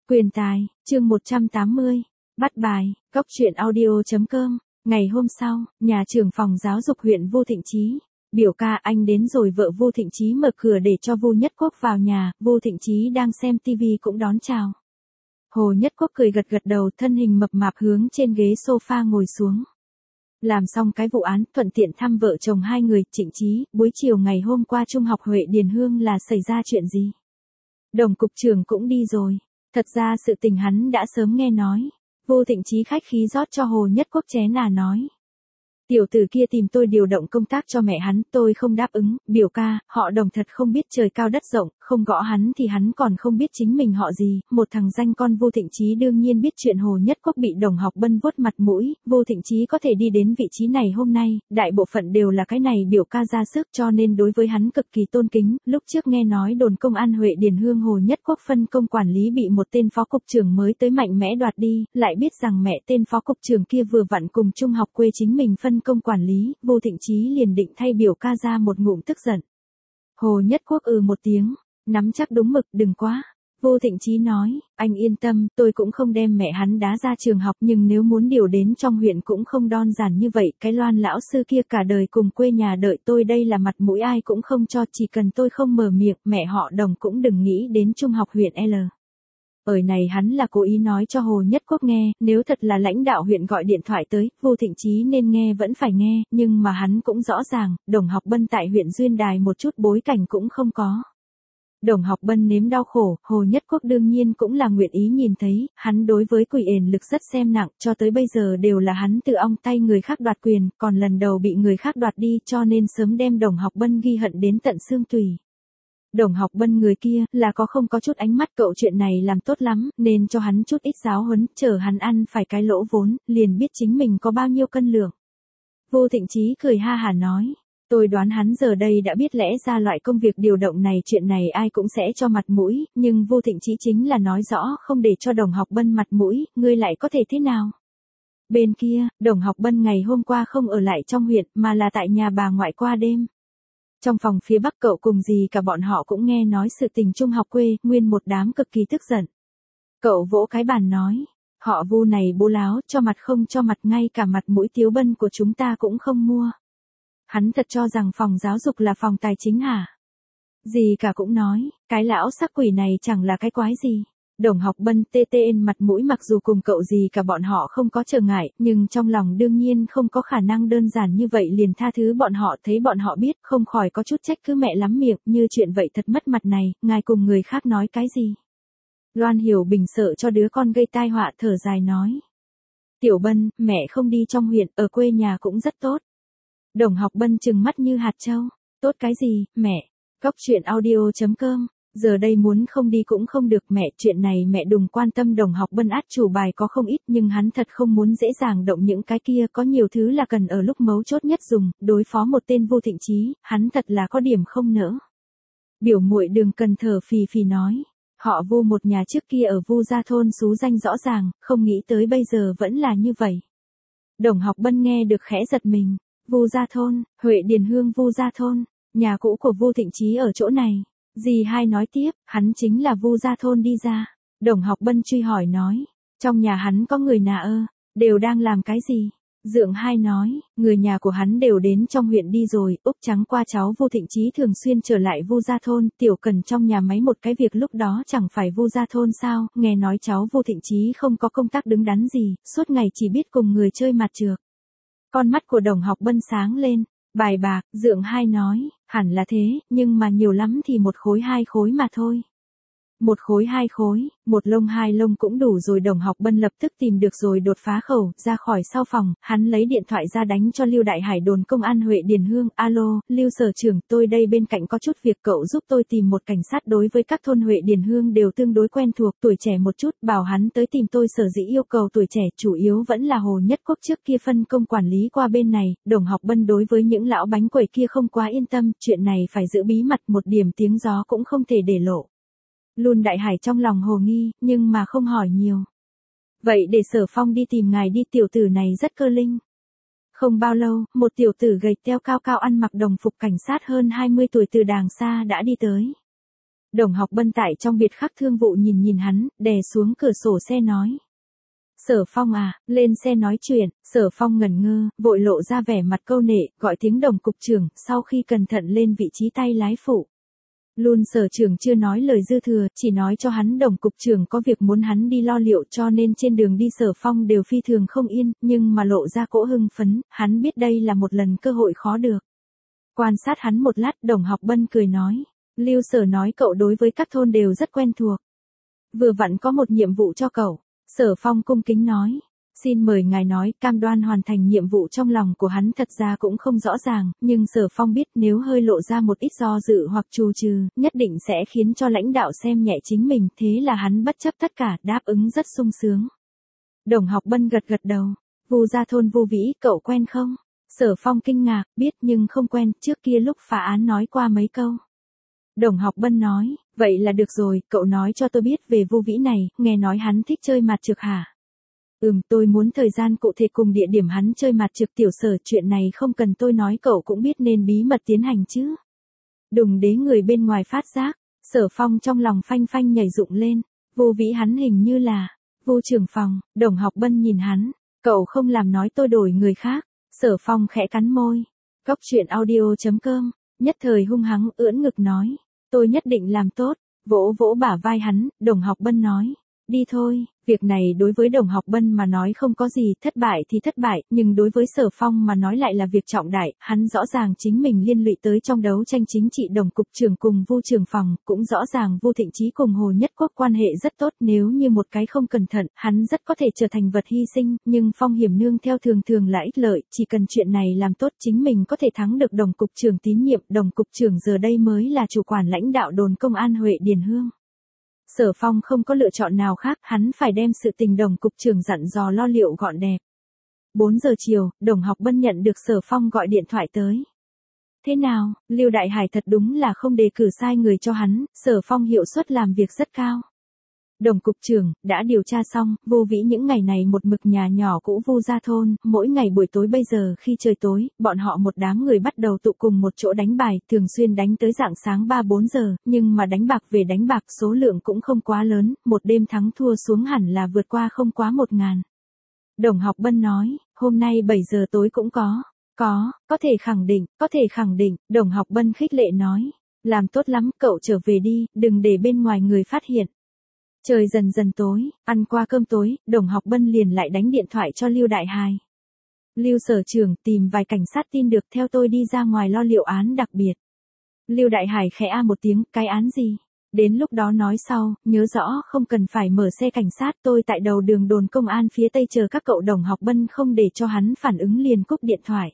Quyền tài, chương 180, bắt bài, góc truyện audio.com. Ngày hôm sau, nhà trưởng phòng giáo dục huyện Vu Thịnh Chí. Biểu ca anh đến rồi. Vợ Vu Thịnh Chí mở cửa để cho Vu Nhất Quốc vào nhà. Vu Thịnh Chí đang xem tivi cũng đón chào. Hồ Nhất Quốc cười gật gật đầu, thân hình mập mạp hướng trên ghế sofa ngồi xuống. Làm xong cái vụ án, thuận tiện thăm vợ chồng hai người. Trịnh Chí, buổi chiều ngày hôm qua Trung học Huệ Điền Hương là xảy ra chuyện gì? Đồng cục trưởng cũng đi rồi. Thật ra sự tình hắn đã sớm nghe nói. Vu Thịnh Chí khách khí rót cho Hồ Nhất Quốc chén nói. Tiểu tử kia tìm tôi điều động công tác cho mẹ hắn, tôi không đáp ứng. Biểu ca, họ Đồng thật không biết trời cao đất rộng, không gõ hắn thì hắn còn không biết chính mình họ gì. Một thằng danh con. Vu Thịnh Chí đương nhiên biết chuyện Hồ Nhất Quốc bị Đồng Học Bân vuốt mặt mũi. Vu Thịnh Chí có thể đi đến vị trí này hôm nay, đại bộ phận đều là cái này biểu ca ra sức, cho nên đối với hắn cực kỳ tôn kính. Lúc trước nghe nói đồn công an Huệ Điền Hương Hồ Nhất Quốc phân công quản lý bị một tên phó cục trưởng mới tới mạnh mẽ đoạt đi, lại biết rằng mẹ tên phó cục trưởng kia vừa vặn cùng trung học quê chính mình phân công quản lý. Vu Thịnh Chí liền định thay biểu ca ra một ngụm tức giận. Hồ Nhất Quốc một tiếng, nắm chắc đúng mực, đừng quá. Vu Thịnh Chí nói, anh yên tâm, tôi cũng không đem mẹ hắn đá ra trường học, nhưng nếu muốn điều đến trong huyện cũng không đơn giản như vậy. Cái Loan lão sư kia cả đời cùng quê nhà đợi tôi, đây là mặt mũi ai cũng không cho, chỉ cần tôi không mở miệng, mẹ họ Đồng cũng đừng nghĩ đến trung học huyện L. Ở này hắn là cố ý nói cho Hồ Nhất Quốc nghe, nếu thật là lãnh đạo huyện gọi điện thoại tới, Vu Thịnh Chí nên nghe vẫn phải nghe, nhưng mà hắn cũng rõ ràng, Đồng Học Bân tại huyện Duyên Đài một chút bối cảnh cũng không có. Đồng Học Bân nếm đau khổ, Hồ Nhất Quốc đương nhiên cũng là nguyện ý nhìn thấy, hắn đối với Quỷ Ền Lực rất xem nặng, cho tới bây giờ đều là hắn tự ong tay người khác đoạt quyền, còn lần đầu bị người khác đoạt đi, cho nên sớm đem Đồng Học Bân ghi hận đến tận xương tủy. Đồng Học Bân người kia là không có chút ánh mắt, cậu chuyện này làm tốt lắm, nên cho hắn chút ít giáo huấn, chờ hắn ăn phải cái lỗ vốn, liền biết chính mình có bao nhiêu cân lượng. Vu Thịnh Chí cười ha hả nói, tôi đoán hắn giờ đây đã biết lẽ ra loại công việc điều động này, chuyện này ai cũng sẽ cho mặt mũi, nhưng Vu Thịnh Chí chính là nói rõ không để cho Đồng Học Bân mặt mũi, ngươi lại có thể thế nào? Bên kia, Đồng Học Bân ngày hôm qua không ở lại trong huyện mà là tại nhà bà ngoại qua đêm. Trong phòng phía Bắc cậu cùng dì cả bọn họ cũng nghe nói sự tình trung học quê, nguyên một đám cực kỳ tức giận. Cậu vỗ cái bàn nói, họ Vu này bố láo, cho mặt không cho mặt, ngay cả mặt mũi Tiếu Bân của chúng ta cũng không mua. Hắn thật cho rằng phòng giáo dục là phòng tài chính hả? Dì cả cũng nói, cái lão sắc quỷ này chẳng là cái quái gì. Đồng Học Bân TTN mặt mũi mặc dù cùng cậu gì cả bọn họ không có trở ngại, nhưng trong lòng đương nhiên không có khả năng đơn giản như vậy liền tha thứ bọn họ, thấy bọn họ biết, không khỏi có chút trách cứ mẹ lắm miệng, như chuyện vậy thật mất mặt này, ngài cùng người khác nói cái gì. Loan Hiểu Bình sợ cho đứa con gây tai họa, thở dài nói. Tiểu Bân, mẹ không đi trong huyện, ở quê nhà cũng rất tốt. Đồng Học Bân trừng mắt như hạt trâu, tốt cái gì, mẹ. Góc truyện audio.com. Giờ đây muốn không đi cũng không được mẹ, chuyện này mẹ đừng quan tâm. Đồng Học Bân át chủ bài có không ít, nhưng hắn thật không muốn dễ dàng động những cái kia, có nhiều thứ là cần ở lúc mấu chốt nhất dùng, đối phó một tên Vu Thịnh Chí, hắn thật là có điểm không nỡ. Biểu muội Đường cần thở phì phì nói, họ Vu một nhà trước kia ở Vu gia thôn xú danh rõ ràng, không nghĩ tới bây giờ vẫn là như vậy. Đồng Học Bân nghe được khẽ giật mình, Vu gia thôn, Huệ Điền Hương Vu gia thôn, nhà cũ của Vu Thịnh Chí ở chỗ này. Dì hai nói tiếp, hắn chính là Vu gia thôn đi ra. Đồng Học Bân truy hỏi nói, trong nhà hắn có người nào đều đang làm cái gì? Dượng hai nói, người nhà của hắn đều đến trong huyện đi rồi. Úc Trắng qua cháu Vu Thịnh Chí thường xuyên trở lại Vu gia thôn, Tiểu Cần trong nhà máy một cái việc lúc đó chẳng phải Vu gia thôn sao? Nghe nói cháu Vu Thịnh Chí không có công tác đứng đắn gì, suốt ngày chỉ biết cùng người chơi mặt trược. Con mắt của Đồng Học Bân sáng lên. Bài bạc, Dượng hai nói, hẳn là thế, nhưng mà nhiều lắm thì một khối hai khối mà thôi. Một khối hai khối, một lông hai lông cũng đủ rồi. Đồng Học Bân lập tức tìm được rồi đột phá khẩu, ra khỏi sau phòng, hắn lấy điện thoại ra đánh cho Lưu Đại Hải đồn công an Huệ Điền Hương. Alo, Lưu sở trưởng, tôi đây bên cạnh có chút việc, cậu giúp tôi tìm một cảnh sát đối với các thôn Huệ Điền Hương đều tương đối quen thuộc, tuổi trẻ một chút, bảo hắn tới tìm tôi. Sở dĩ yêu cầu tuổi trẻ chủ yếu vẫn là Hồ Nhất Quốc trước kia phân công quản lý qua bên này. Đồng Học Bân đối với những lão bánh quẩy kia không quá yên tâm, chuyện này phải giữ bí mật, một điểm tiếng gió cũng không thể để lộ. Luôn Đại Hải trong lòng hồ nghi, nhưng mà không hỏi nhiều. Vậy để Sở Phong đi tìm ngài đi, tiểu tử này rất cơ linh. Không bao lâu, một tiểu tử gầy teo cao cao ăn mặc đồng phục cảnh sát hơn 20 tuổi từ đàng xa đã đi tới. Đồng Học Bân tại trong biệt khắc thương vụ nhìn nhìn hắn, đè xuống cửa sổ xe nói. Sở Phong à, lên xe nói chuyện. Sở Phong ngẩn ngơ, vội lộ ra vẻ mặt câu nệ, gọi tiếng Đồng cục trưởng, sau khi cẩn thận lên vị trí tay lái phụ. Luôn Sở trưởng chưa nói lời dư thừa, chỉ nói cho hắn Đồng cục trưởng có việc muốn hắn đi lo liệu, cho nên trên đường đi Sở Phong đều phi thường không yên, nhưng mà lộ ra cỗ hưng phấn, hắn biết đây là một lần cơ hội khó được. Quan sát hắn một lát, Đồng Học Bân cười nói. Lưu Sở nói cậu đối với các thôn đều rất quen thuộc. Vừa vặn có một nhiệm vụ cho cậu. Sở Phong cung kính nói. Xin mời ngài nói, cam đoan hoàn thành nhiệm vụ. Trong lòng của hắn thật ra cũng không rõ ràng, nhưng Sở Phong biết nếu hơi lộ ra một ít do dự hoặc trù trừ, nhất định sẽ khiến cho lãnh đạo xem nhẹ chính mình, thế là hắn bất chấp tất cả, đáp ứng rất sung sướng. Đồng Học Bân gật gật đầu. Vu Gia thôn Vu Vĩ, cậu quen không? Sở Phong kinh ngạc, biết nhưng không quen, trước kia lúc phá án nói qua mấy câu. Đồng Học Bân nói, vậy là được rồi, cậu nói cho tôi biết về Vu Vĩ này, nghe nói hắn thích chơi mặt trược hả? Tôi muốn thời gian cụ thể cùng địa điểm hắn chơi mặt trược. Tiểu Sở, chuyện này không cần tôi nói cậu cũng biết nên bí mật tiến hành chứ. Đừng để người bên ngoài phát giác. Sở Phong trong lòng phanh phanh nhảy dựng lên. Vu Vĩ hắn hình như là Vu trưởng phòng. Đồng Học Bân nhìn hắn, cậu không làm nói tôi đổi người khác. Sở Phong khẽ cắn môi. Cóc truyện audio.com, nhất thời hung hăng ưỡn ngực nói. Tôi nhất định làm tốt. Vỗ vỗ bả vai hắn, Đồng Học Bân nói. Đi thôi. Việc này đối với Đồng Học Bân mà nói không có gì, thất bại thì thất bại, nhưng đối với Sở Phong mà nói lại là việc trọng đại, hắn rõ ràng chính mình liên lụy tới trong đấu tranh chính trị. Đồng cục trưởng cùng Vu trưởng phòng, cũng rõ ràng Vu Thịnh Chí cùng Hồ Nhất Quốc quan hệ rất tốt, nếu như một cái không cẩn thận, hắn rất có thể trở thành vật hy sinh, nhưng phong hiểm nương theo thường thường là ích lợi, chỉ cần chuyện này làm tốt chính mình có thể thắng được Đồng cục trưởng tín nhiệm. Đồng cục trưởng giờ đây mới là chủ quản lãnh đạo đồn công an Huệ Điền Hương. Sở Phong không có lựa chọn nào khác, hắn phải đem sự tình Đồng cục trưởng dặn dò lo liệu gọn đẹp. 4 giờ chiều, Đồng Học Bân nhận được Sở Phong gọi điện thoại tới. Thế nào, Lưu Đại Hải thật đúng là không đề cử sai người cho hắn, Sở Phong hiệu suất làm việc rất cao. Đồng cục trưởng, đã điều tra xong, Vu Vĩ những ngày này một mực nhà nhỏ cũ Vu Gia thôn, mỗi ngày buổi tối bây giờ khi trời tối, bọn họ một đám người bắt đầu tụ cùng một chỗ đánh bài, thường xuyên đánh tới rạng sáng 3-4 giờ, nhưng mà đánh bạc về đánh bạc số lượng cũng không quá lớn, một đêm thắng thua xuống hẳn là vượt qua không quá 1.000. Đồng Học Bân nói, hôm nay 7 giờ tối cũng có thể khẳng định, Đồng Học Bân khích lệ nói, làm tốt lắm, cậu trở về đi, đừng để bên ngoài người phát hiện. Trời dần dần tối, ăn qua cơm tối, Đồng Học Bân liền lại đánh điện thoại cho Lưu Đại Hải. Lưu Sở trưởng, tìm vài cảnh sát tin được theo tôi đi ra ngoài lo liệu án đặc biệt. Lưu Đại Hải khẽ a một tiếng, cái án gì? Đến lúc đó nói sau, nhớ rõ không cần phải mở xe cảnh sát, tôi tại đầu đường đồn công an phía tây chờ các cậu. Đồng Học Bân không để cho hắn phản ứng liền cúp điện thoại.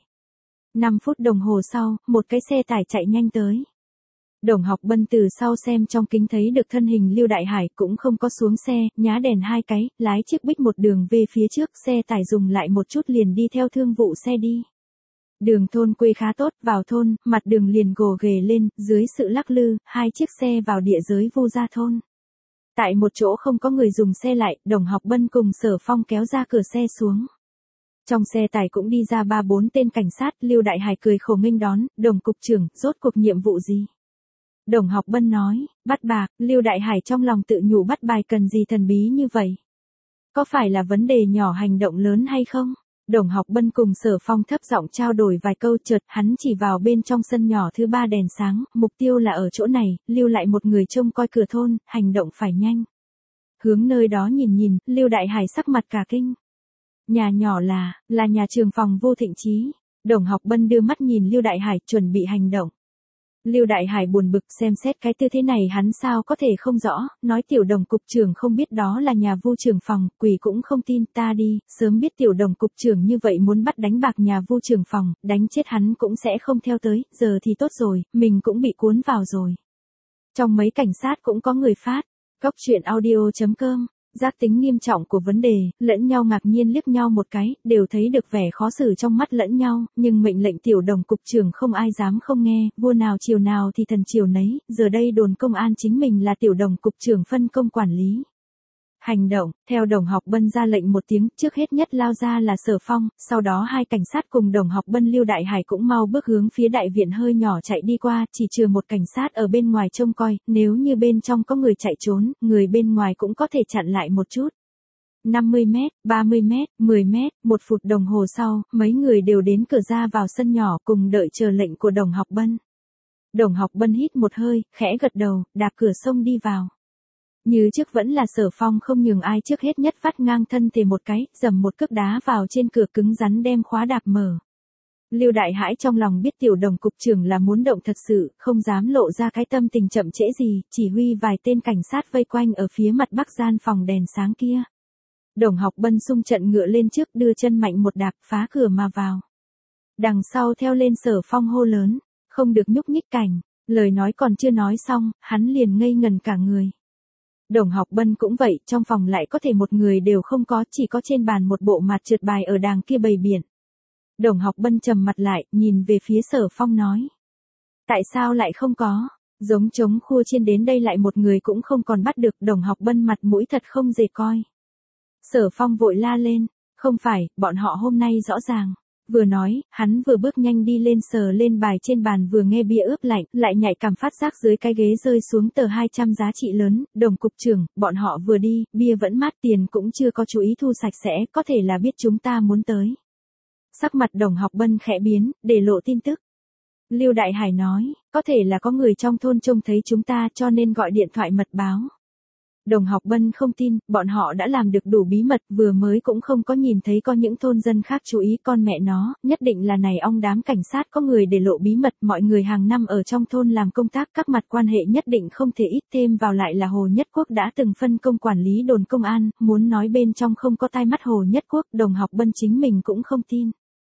5 phút đồng hồ sau, một cái xe tải chạy nhanh tới. Đồng Học Bân từ sau xem trong kính thấy được thân hình Lưu Đại Hải, cũng không có xuống xe, nhá đèn 2 cái, lái chiếc Bích một đường về phía trước, xe tải dừng lại một chút liền đi theo thương vụ xe đi. Đường thôn quê khá tốt, vào thôn, mặt đường liền gồ ghề lên, dưới sự lắc lư, 2 chiếc xe vào địa giới Vu Gia thôn. Tại một chỗ không có người dùng xe lại, Đồng Học Bân cùng Sở Phong kéo ra cửa xe xuống. Trong xe tải cũng đi ra 3-4 tên cảnh sát, Lưu Đại Hải cười khổ nghênh đón, Đồng cục trưởng, rốt cuộc nhiệm vụ gì? Đồng Học Bân nói, bắt bạc. Lưu Đại Hải trong lòng tự nhủ, bắt bài cần gì thần bí như vậy? Có phải là vấn đề nhỏ hành động lớn hay không? Đồng Học Bân cùng Sở Phong thấp giọng trao đổi vài câu, chợt hắn chỉ vào bên trong sân nhỏ thứ 3 đèn sáng, mục tiêu là ở chỗ này, lưu lại một người trông coi cửa thôn, hành động phải nhanh. Hướng nơi đó nhìn nhìn, Lưu Đại Hải sắc mặt cả kinh. Nhà nhỏ là nhà trường phòng Vu Thịnh Chí. Đồng Học Bân đưa mắt nhìn Lưu Đại Hải, chuẩn bị hành động. Lưu Đại Hải buồn bực, xem xét cái tư thế này hắn sao có thể không rõ, nói tiểu Đồng cục trưởng không biết đó là nhà Vu trưởng phòng, quỷ cũng không tin. Ta đi, sớm biết tiểu Đồng cục trưởng như vậy muốn bắt đánh bạc nhà Vu trưởng phòng, đánh chết hắn cũng sẽ không theo tới, giờ thì tốt rồi, mình cũng bị cuốn vào rồi. Trong mấy cảnh sát cũng có người phát, cóc truyện audio.com. Giác tính nghiêm trọng của vấn đề, lẫn nhau ngạc nhiên liếc nhau một cái, đều thấy được vẻ khó xử trong mắt lẫn nhau, nhưng mệnh lệnh tiểu Đồng cục trưởng không ai dám không nghe, vua nào chiều nào thì thần chiều nấy, giờ đây đồn công an chính mình là tiểu Đồng cục trưởng phân công quản lý. Hành động, theo Đồng Học Bân ra lệnh một tiếng, trước hết nhất lao ra là Sở Phong, sau đó hai cảnh sát cùng Đồng Học Bân Lưu Đại Hải cũng mau bước hướng phía đại viện hơi nhỏ chạy đi qua, chỉ trừ một cảnh sát ở bên ngoài trông coi, nếu như bên trong có người chạy trốn, người bên ngoài cũng có thể chặn lại một chút. 50 mét, 30 mét, 10 mét, 1 phút đồng hồ sau, mấy người đều đến cửa ra vào sân nhỏ cùng đợi chờ lệnh của Đồng Học Bân. Đồng Học Bân hít một hơi, khẽ gật đầu, đạp cửa xông đi vào. Như trước vẫn là Sở Phong không nhường ai, trước hết nhất vắt ngang thân thể một cái, dầm một cước đá vào trên cửa cứng rắn đem khóa đạp mở. Lưu Đại Hải trong lòng biết tiểu Đồng cục trưởng là muốn động thật sự, không dám lộ ra cái tâm tình chậm trễ gì, chỉ huy vài tên cảnh sát vây quanh ở phía mặt bắc gian phòng đèn sáng kia. Đồng Học Bân xung trận ngựa lên trước, đưa chân mạnh một đạp, phá cửa mà vào. Đằng sau theo lên Sở Phong hô lớn, không được nhúc nhích cảnh, lời nói còn chưa nói xong, hắn liền ngây ngần cả người. Đồng Học Bân cũng vậy, trong phòng lại có thể một người đều không có, chỉ có trên bàn một bộ mặt trượt bài ở đàng kia bày biện. Đồng Học Bân trầm mặt lại, nhìn về phía Sở Phong nói. Tại sao lại không có? Giống trống khua chiên đến đây lại một người cũng không còn bắt được. Đồng Học Bân mặt mũi thật không dễ coi. Sở Phong vội la lên, không phải, bọn họ hôm nay rõ ràng. Vừa nói, hắn vừa bước nhanh đi lên sờ lên bài trên bàn, vừa nghe bia ướp lạnh, lại nhạy cảm phát giác dưới cái ghế rơi xuống tờ 200 giá trị lớn. Đồng cục trưởng, bọn họ vừa đi, bia vẫn mát, tiền cũng chưa có chú ý thu sạch sẽ, có thể là biết chúng ta muốn tới. Sắc mặt Đồng Học Bân khẽ biến, để lộ tin tức. Lưu Đại Hải nói, có thể là có người trong thôn trông thấy chúng ta cho nên gọi điện thoại mật báo. Đồng Học Bân không tin, bọn họ đã làm được đủ bí mật, vừa mới cũng không có nhìn thấy có những thôn dân khác chú ý, con mẹ nó, nhất định là này ong đám cảnh sát có người để lộ bí mật, mọi người hàng năm ở trong thôn làm công tác, các mặt quan hệ nhất định không thể ít, thêm vào lại là Hồ Nhất Quốc đã từng phân công quản lý đồn công an, muốn nói bên trong không có tai mắt Hồ Nhất Quốc, Đồng Học Bân chính mình cũng không tin.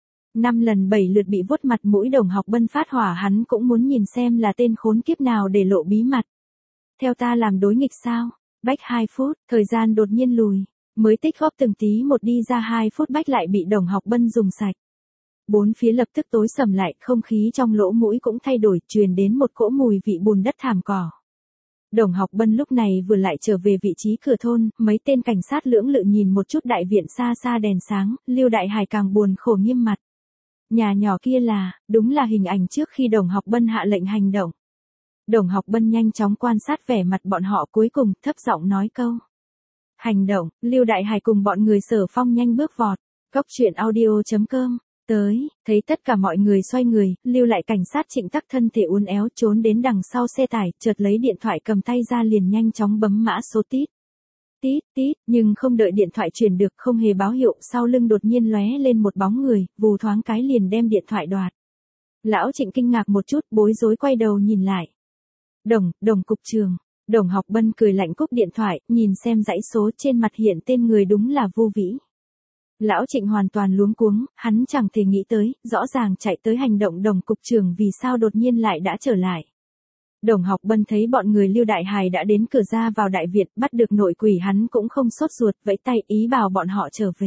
5 lần 7 lượt bị vuốt mặt mũi Đồng Học Bân phát hỏa, hắn cũng muốn nhìn xem là tên khốn kiếp nào để lộ bí mật. Theo ta làm đối nghịch sao? Bách 2 phút, thời gian đột nhiên lùi, mới tích góp từng tí một đi ra 2 phút bách lại bị Đồng Học Bân dùng sạch. Bốn phía lập tức tối sầm lại, không khí trong lỗ mũi cũng thay đổi, truyền đến một cỗ mùi vị bùn đất thảm cỏ. Đồng Học Bân lúc này vừa lại trở về vị trí cửa thôn, mấy tên cảnh sát lưỡng lự nhìn một chút đại viện xa xa đèn sáng, Lưu Đại Hải càng buồn khổ nghiêm mặt. Nhà nhỏ kia là, đúng là hình ảnh trước khi Đồng Học Bân hạ lệnh hành động. Đồng Học Bân nhanh chóng quan sát vẻ mặt bọn họ, cuối cùng thấp giọng nói câu. Hành động, Lưu Đại Hải cùng bọn người Sở Phong nhanh bước vọt. Cốc truyện audio.com. Tới, thấy tất cả mọi người xoay người, lưu lại cảnh sát Trịnh Tắc thân thể uốn éo trốn đến đằng sau xe tải, chợt lấy điện thoại cầm tay ra liền nhanh chóng bấm mã số tít. Tít tít, nhưng không đợi điện thoại truyền được, không hề báo hiệu, sau lưng đột nhiên lóe lên một bóng người, vù thoáng cái liền đem điện thoại đoạt. Lão Trịnh kinh ngạc một chút, bối rối quay đầu nhìn lại. Đồng cục trưởng. Đồng Học Bân cười lạnh cúp điện thoại, nhìn xem dãy số trên mặt hiện tên người đúng là Vô Vĩ. Lão Trịnh hoàn toàn luống cuống, hắn chẳng thể nghĩ tới, rõ ràng chạy tới hành động Đồng cục trưởng vì sao đột nhiên lại đã trở lại. Đồng Học Bân thấy bọn người Lưu Đại Hải đã đến cửa ra vào đại viện, bắt được nội quỷ, hắn cũng không sốt ruột, vẫy tay ý bảo bọn họ trở về.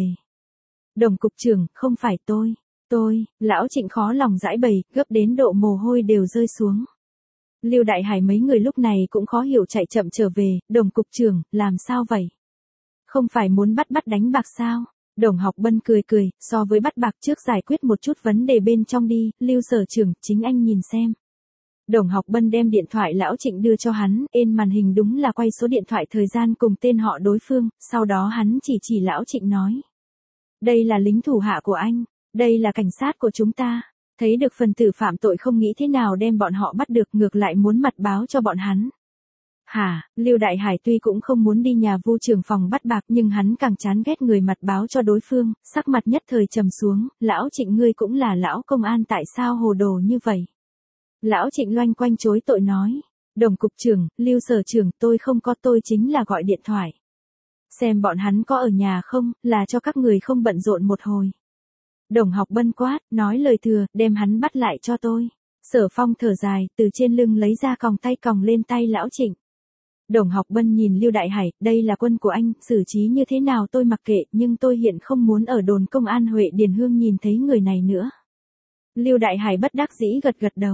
Đồng cục trưởng, không phải tôi, Lão Trịnh khó lòng giải bày, gấp đến độ mồ hôi đều rơi xuống. Lưu Đại Hải mấy người lúc này cũng khó hiểu chạy chậm trở về, Đồng cục trưởng, làm sao vậy? Không phải muốn bắt đánh bạc sao? Đồng Học Bân cười, so với bắt bạc trước giải quyết một chút vấn đề bên trong đi, Lưu sở trưởng, chính anh nhìn xem. Đồng Học Bân đem điện thoại Lão Trịnh đưa cho hắn, trên màn hình đúng là quay số điện thoại thời gian cùng tên họ đối phương, sau đó hắn chỉ Lão Trịnh nói. Đây là lính thủ hạ của anh, đây là cảnh sát của chúng ta. Thấy được phần tử phạm tội không nghĩ thế nào đem bọn họ bắt được, ngược lại muốn mật báo cho bọn hắn. Hả, Lưu Đại Hải tuy cũng không muốn đi nhà Vu trưởng phòng bắt bạc, nhưng hắn càng chán ghét người mật báo cho đối phương, sắc mặt nhất thời trầm xuống, Lão Trịnh ngươi cũng là lão công an, tại sao hồ đồ như vậy? Lão Trịnh loanh quanh chối tội nói, Đồng cục trưởng, Lưu sở trưởng, tôi không có, tôi chính là gọi điện thoại. Xem bọn hắn có ở nhà không, là cho các người không bận rộn một hồi. Đồng Học Bân quát, nói lời thừa, đem hắn bắt lại cho tôi. Sở Phong thở dài, từ trên lưng lấy ra còng tay còng lên tay Lão Trịnh. Đồng Học Bân nhìn Lưu Đại Hải, đây là quân của anh, xử trí như thế nào tôi mặc kệ, nhưng tôi hiện không muốn ở đồn công an Huệ Điền Hương nhìn thấy người này nữa. Lưu Đại Hải bất đắc dĩ gật đầu.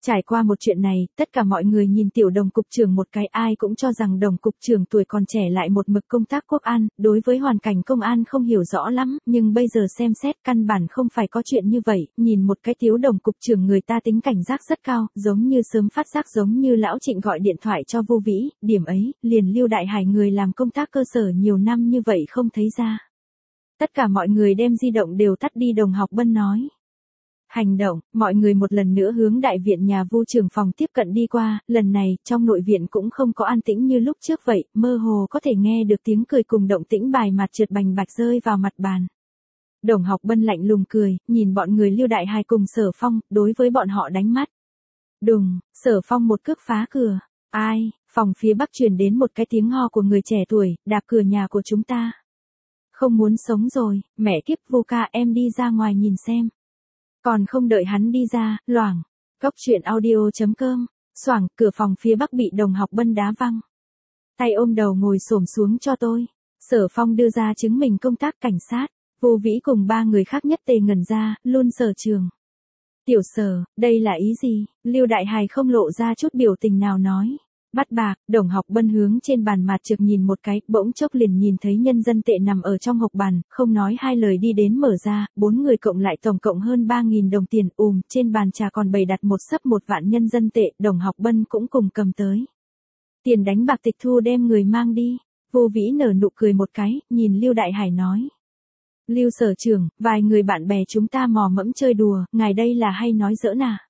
Trải qua một chuyện này, tất cả mọi người nhìn tiểu Đồng cục trưởng một cái, ai cũng cho rằng Đồng cục trưởng tuổi còn trẻ lại một mực công tác quốc an, đối với hoàn cảnh công an không hiểu rõ lắm, nhưng bây giờ xem xét căn bản không phải có chuyện như vậy, nhìn một cái tiểu Đồng cục trưởng người ta tính cảnh giác rất cao, giống như sớm phát giác, giống như lão Trịnh gọi điện thoại cho Vu Vĩ, điểm ấy, liền Lưu Đại Hải người làm công tác cơ sở nhiều năm như vậy không thấy ra. Tất cả mọi người đem di động đều tắt đi. Đồng Học Bân nói. Hành động, mọi người một lần nữa hướng đại viện nhà Vu trưởng phòng tiếp cận đi qua, lần này, trong nội viện cũng không có an tĩnh như lúc trước vậy, mơ hồ có thể nghe được tiếng cười cùng động tĩnh bài mặt trượt bành bạch rơi vào mặt bàn. Đồng Học Bân lạnh lùng cười, nhìn bọn người Lưu Đại Hải cùng Sở Phong, đối với bọn họ đánh mắt. Đùng, Sở Phong một cước phá cửa. Ai, phòng phía bắc truyền đến một cái tiếng ho của người trẻ tuổi, đạp cửa nhà của chúng ta. Không muốn sống rồi, mẹ kiếp Vu ca, em đi ra ngoài nhìn xem. Còn không đợi hắn đi ra, loảng, Cốc truyện audio.com, xoảng, cửa phòng phía bắc bị Đồng Học Bân đá văng. Tay ôm đầu ngồi xổm xuống cho tôi. Sở Phong đưa ra chứng minh công tác cảnh sát, Vu Vĩ cùng 3 người khác nhất tề ngẩn ra, luôn Sở trường. Tiểu Sở, đây là ý gì? Lưu Đại Hải không lộ ra chút biểu tình nào nói. Bắt bạc. Đồng Học Bân hướng trên bàn mặt trực nhìn một cái, bỗng chốc liền nhìn thấy nhân dân tệ nằm ở trong hộc bàn, không nói hai lời đi đến mở ra, 4 người cộng lại tổng cộng hơn 3.000 đồng tiền, trên bàn trà còn bày đặt một xấp 1 vạn nhân dân tệ, Đồng Học Bân cũng cùng cầm tới. Tiền đánh bạc tịch thu đem người mang đi. Vu Vĩ nở nụ cười một cái, nhìn Lưu Đại Hải nói. Lưu Sở trưởng, vài người bạn bè chúng ta mò mẫm chơi đùa, ngài đây là hay nói giỡn à?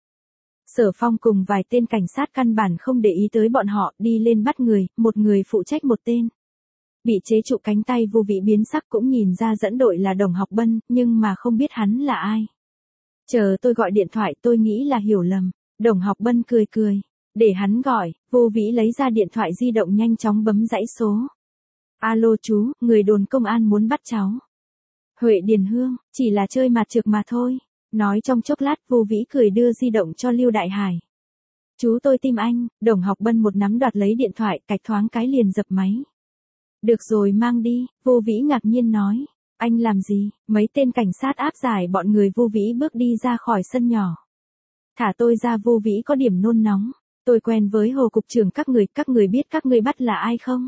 Sở Phong cùng vài tên cảnh sát căn bản không để ý tới bọn họ, đi lên bắt người, một người phụ trách một tên. Bị chế trụ cánh tay Vu Vĩ biến sắc cũng nhìn ra dẫn đội là Đồng Học Bân, nhưng mà không biết hắn là ai. Chờ tôi gọi điện thoại, tôi nghĩ là hiểu lầm. Đồng Học Bân cười cười. Để hắn gọi. Vu Vĩ lấy ra điện thoại di động nhanh chóng bấm dãy số. Alo chú, người đồn công an muốn bắt cháu. Huệ Điền Hương, chỉ là chơi mặt trược mà thôi. Nói trong chốc lát, Vu Vĩ cười đưa di động cho Lưu Đại Hải. Chú tôi tìm anh. Đồng Học Bân một nắm đoạt lấy điện thoại, cạch thoáng cái liền dập máy. Được rồi, mang đi. Vu Vĩ ngạc nhiên nói. Anh làm gì? Mấy tên cảnh sát áp giải bọn người. Vu Vĩ bước đi ra khỏi sân nhỏ. Thả tôi ra. Vu Vĩ có điểm nôn nóng. Tôi quen với Hồ cục trưởng các người biết các người bắt là ai không?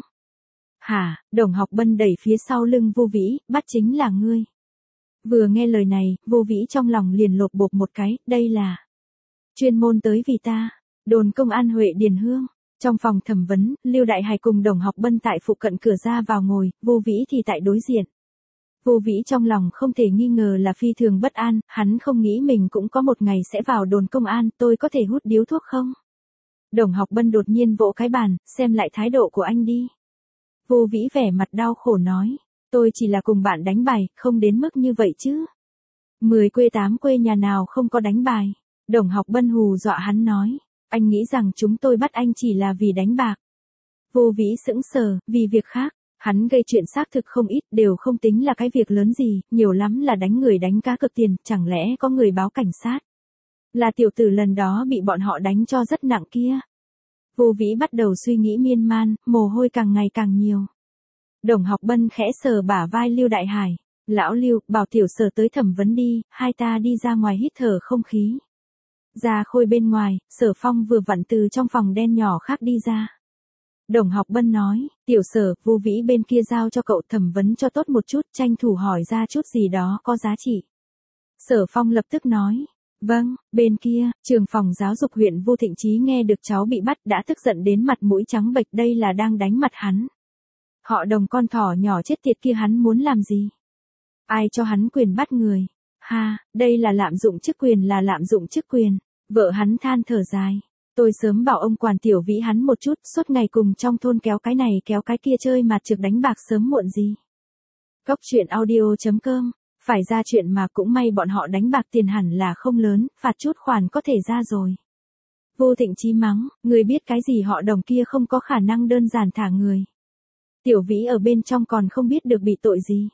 Hả? Đồng Học Bân đẩy phía sau lưng Vu Vĩ, bắt chính là ngươi. Vừa nghe lời này, Vu Vĩ trong lòng liền lột bột một cái, đây là chuyên môn tới vì ta. Đồn công an Huệ Điền Hương. Trong phòng thẩm vấn, Lưu Đại Hải cùng Đồng Học Bân tại phụ cận cửa ra vào ngồi, Vu Vĩ thì tại đối diện. Vu Vĩ trong lòng không thể nghi ngờ là phi thường bất an, hắn không nghĩ mình cũng có một ngày sẽ vào đồn công an, tôi có thể hút điếu thuốc không? Đồng Học Bân đột nhiên vỗ cái bàn, xem lại thái độ của anh đi. Vu Vĩ vẻ mặt đau khổ nói. Tôi chỉ là cùng bạn đánh bài, không đến mức như vậy chứ. 10 quê 8 quê nhà nào không có đánh bài. Đồng Học Bân hù dọa hắn nói. Anh nghĩ rằng chúng tôi bắt anh chỉ là vì đánh bạc. Vu Vĩ sững sờ, vì việc khác. Hắn gây chuyện xác thực không ít, đều không tính là cái việc lớn gì, nhiều lắm là đánh người đánh cá cược tiền, chẳng lẽ có người báo cảnh sát. Là tiểu tử lần đó bị bọn họ đánh cho rất nặng kia. Vu Vĩ bắt đầu suy nghĩ miên man, mồ hôi càng ngày càng nhiều. Đồng Học Bân khẽ sờ bả vai Lưu Đại Hải. Lão Lưu, bảo tiểu Sở tới thẩm vấn đi, hai ta đi ra ngoài hít thở không khí. Ra Khôi bên ngoài, Sở Phong vừa vặn từ trong phòng đen nhỏ khác đi ra. Đồng Học Bân nói, tiểu Sở, Vu Vĩ bên kia giao cho cậu thẩm vấn cho tốt một chút, tranh thủ hỏi ra chút gì đó có giá trị. Sở Phong lập tức nói. Vâng, bên kia, trường phòng giáo dục huyện Vu Thịnh Chí nghe được cháu bị bắt đã tức giận đến mặt mũi trắng bệch, đây là đang đánh mặt hắn. Họ Đồng con thỏ nhỏ chết tiệt kia hắn muốn làm gì? Ai cho hắn quyền bắt người? Ha, đây là lạm dụng chức quyền, là lạm dụng chức quyền. Vợ hắn than thở dài. Tôi sớm bảo ông quản tiểu Vĩ hắn một chút, suốt ngày cùng trong thôn kéo cái này kéo cái kia chơi mặt trược đánh bạc sớm muộn gì. Cốc truyện audio.com. Phải ra chuyện mà cũng may bọn họ đánh bạc tiền hẳn là không lớn, phạt chút khoản có thể ra rồi. Vu Thịnh Chí mắng, người biết cái gì họ Đồng kia không có khả năng đơn giản thả người. Tiểu Vĩ ở bên trong còn không biết được bị tội gì.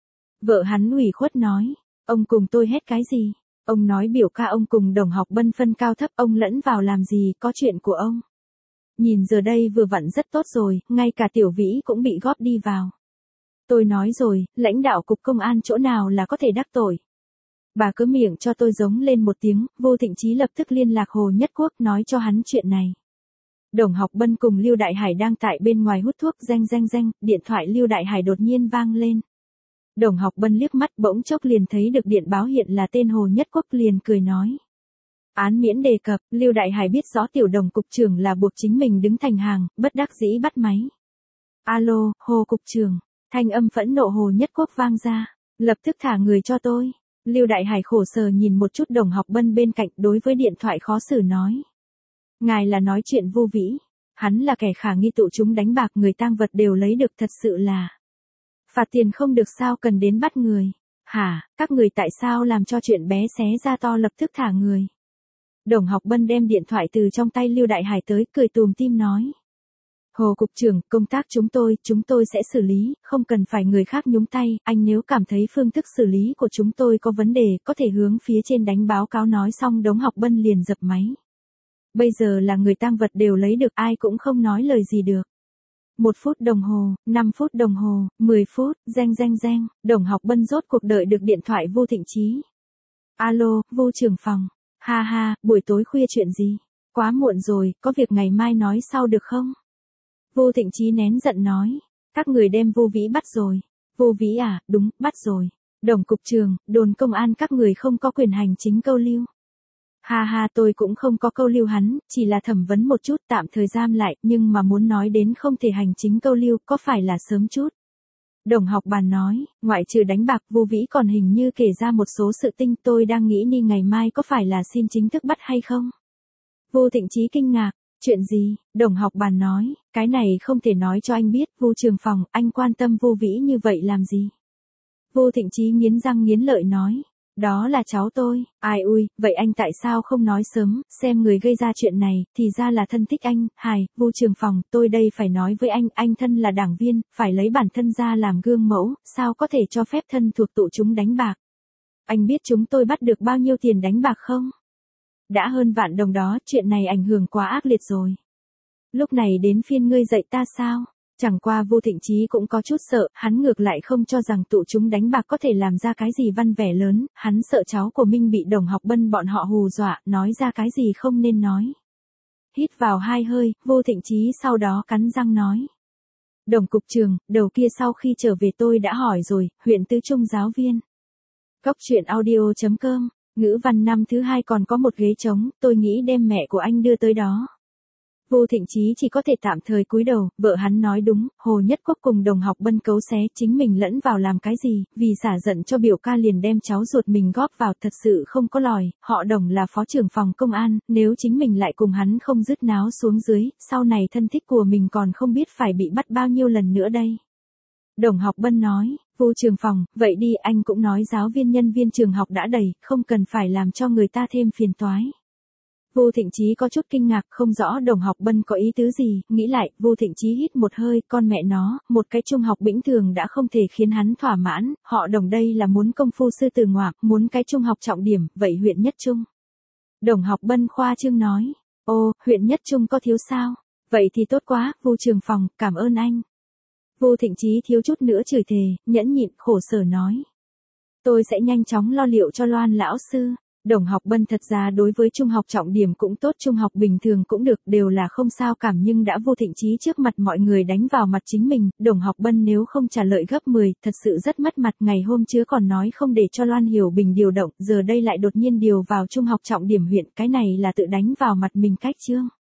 Vợ hắn ủy khuất nói, ông cùng tôi hét cái gì? Ông nói biểu ca ông cùng Đồng Học Bân phân cao thấp, ông lẫn vào làm gì, có chuyện của ông. Nhìn giờ đây vừa vặn rất tốt rồi, ngay cả Tiểu Vĩ cũng bị góp đi vào. Tôi nói rồi, lãnh đạo cục công an chỗ nào là có thể đắc tội. Bà cứ miệng cho tôi giống lên một tiếng, Vô Thịnh Chí lập tức liên lạc Hồ Nhất Quốc nói cho hắn chuyện này. Đồng Học Bân cùng Lưu Đại Hải đang tại bên ngoài hút thuốc, reng reng reng, điện thoại Lưu Đại Hải đột nhiên vang lên. Đồng Học Bân liếc mắt bỗng chốc liền thấy được điện báo hiện là tên Hồ Nhất Quốc, liền cười nói. Án miễn đề cập, Lưu Đại Hải biết rõ tiểu Đồng cục trưởng là buộc chính mình đứng thành hàng, bất đắc dĩ bắt máy. Alo, Hồ cục trưởng, thanh âm phẫn nộ Hồ Nhất Quốc vang ra, lập tức thả người cho tôi. Lưu Đại Hải khổ sở nhìn một chút Đồng Học Bân bên cạnh, đối với điện thoại khó xử nói. Ngài là nói chuyện vô vĩ, hắn là kẻ khả nghi tụ chúng đánh bạc, người tang vật đều lấy được, thật sự là. Phạt tiền không được sao cần đến bắt người. Hả, các người tại sao làm cho chuyện bé xé ra to lập tức thả người. Đồng Học Bân đem điện thoại từ trong tay Lưu Đại Hải tới, cười tùm tim nói. Hồ cục trưởng, công tác chúng tôi sẽ xử lý, không cần phải người khác nhúng tay, anh nếu cảm thấy phương thức xử lý của chúng tôi có vấn đề, có thể hướng phía trên đánh báo cáo. Nói xong Đồng Học Bân liền dập máy. Bây giờ là người tang vật đều lấy được, ai cũng không nói lời gì được. 1 phút đồng hồ, 5 phút đồng hồ, 10 phút, reng reng reng, Đồng Học Bân rốt cuộc đợi được điện thoại Vô Thịnh Chí. Alo, Vô trưởng phòng. Ha ha, buổi tối khuya chuyện gì? Quá muộn rồi, có việc ngày mai nói sau được không? Vô Thịnh Chí nén giận nói. Các người đem Vô Vĩ bắt rồi. Vô Vĩ à, đúng, bắt rồi. Đồng cục trưởng, đồn công an các người không có quyền hành chính câu lưu. Ha ha, tôi cũng không có câu lưu hắn, chỉ là thẩm vấn một chút, tạm thời giam lại, nhưng mà muốn nói đến không thể hành chính câu lưu, có phải là sớm chút? Đồng Học Bàn nói, ngoại trừ đánh bạc, Vô Vĩ còn hình như kể ra một số sự tinh, tôi đang nghĩ ni ngày mai có phải là xin chính thức bắt hay không? Vô Thịnh Chí kinh ngạc, chuyện gì? Đồng Học Bàn nói, cái này không thể nói cho anh biết, Vô trưởng phòng, anh quan tâm Vô Vĩ như vậy làm gì? Vô Thịnh Chí nghiến răng nghiến lợi nói. Đó là cháu tôi. Ai ui, vậy anh tại sao không nói sớm, xem người gây ra chuyện này, thì ra là thân thích anh. Hài, Vô trưởng phòng, tôi đây phải nói với anh thân là đảng viên, phải lấy bản thân ra làm gương mẫu, sao có thể cho phép thân thuộc tụ chúng đánh bạc. Anh biết chúng tôi bắt được bao nhiêu tiền đánh bạc không? Đã hơn vạn đồng đó, chuyện này ảnh hưởng quá ác liệt rồi. Lúc này đến phiên ngươi dạy ta sao? Chẳng qua Vô Thịnh Chí cũng có chút sợ, hắn ngược lại không cho rằng tụ chúng đánh bạc có thể làm ra cái gì văn vẻ lớn, hắn sợ cháu của Minh bị Đồng Học Bân bọn họ hù dọa, nói ra cái gì không nên nói. Hít vào 2 hơi, Vô Thịnh Chí sau đó cắn răng nói. Đồng cục trưởng, đầu kia sau khi trở về tôi đã hỏi rồi, huyện tứ trung giáo viên. Góc truyện audio.com, ngữ văn năm thứ 2 còn có một ghế trống, tôi nghĩ đem mẹ của anh đưa tới đó. Vô Thịnh Chí chỉ có thể tạm thời cúi đầu, vợ hắn nói đúng, Hồ Nhất Quốc cùng Đồng Học Bân cấu xé chính mình lẫn vào làm cái gì, vì xả giận cho biểu ca liền đem cháu ruột mình góp vào, thật sự không có lòi, họ Đồng là phó trưởng phòng công an, nếu chính mình lại cùng hắn không dứt náo xuống dưới, sau này thân thích của mình còn không biết phải bị bắt bao nhiêu lần nữa đây. Đồng Học Bân nói, Vô trưởng phòng, vậy đi anh cũng nói giáo viên nhân viên trường học đã đầy, không cần phải làm cho người ta thêm phiền toái. Vô Thịnh Chí có chút kinh ngạc, không rõ Đồng Học Bân có ý tứ gì, nghĩ lại, Vô Thịnh Chí hít một hơi, con mẹ nó, một cái trung học bĩnh thường đã không thể khiến hắn thỏa mãn, họ Đồng đây là muốn công phu sư tử ngoạc, muốn cái trung học trọng điểm, vậy huyện nhất trung. Đồng Học Bân khoa trương nói, ô, huyện nhất trung có thiếu sao? Vậy thì tốt quá, Vô trưởng phòng, cảm ơn anh. Vô Thịnh Chí thiếu chút nữa chửi thề, nhẫn nhịn, khổ sở nói. Tôi sẽ nhanh chóng lo liệu cho Loan lão sư. Đồng Học Bân thật ra đối với trung học trọng điểm cũng tốt, trung học bình thường cũng được, đều là không sao cảm, nhưng đã Vô Thịnh Chí trước mặt mọi người đánh vào mặt chính mình, Đồng Học Bân nếu không trả lời gấp 10, thật sự rất mất mặt. Ngày hôm trước còn nói không để cho Loan Hiểu Bình điều động, giờ đây lại đột nhiên điều vào trung học trọng điểm huyện, cái này là tự đánh vào mặt mình cách chương.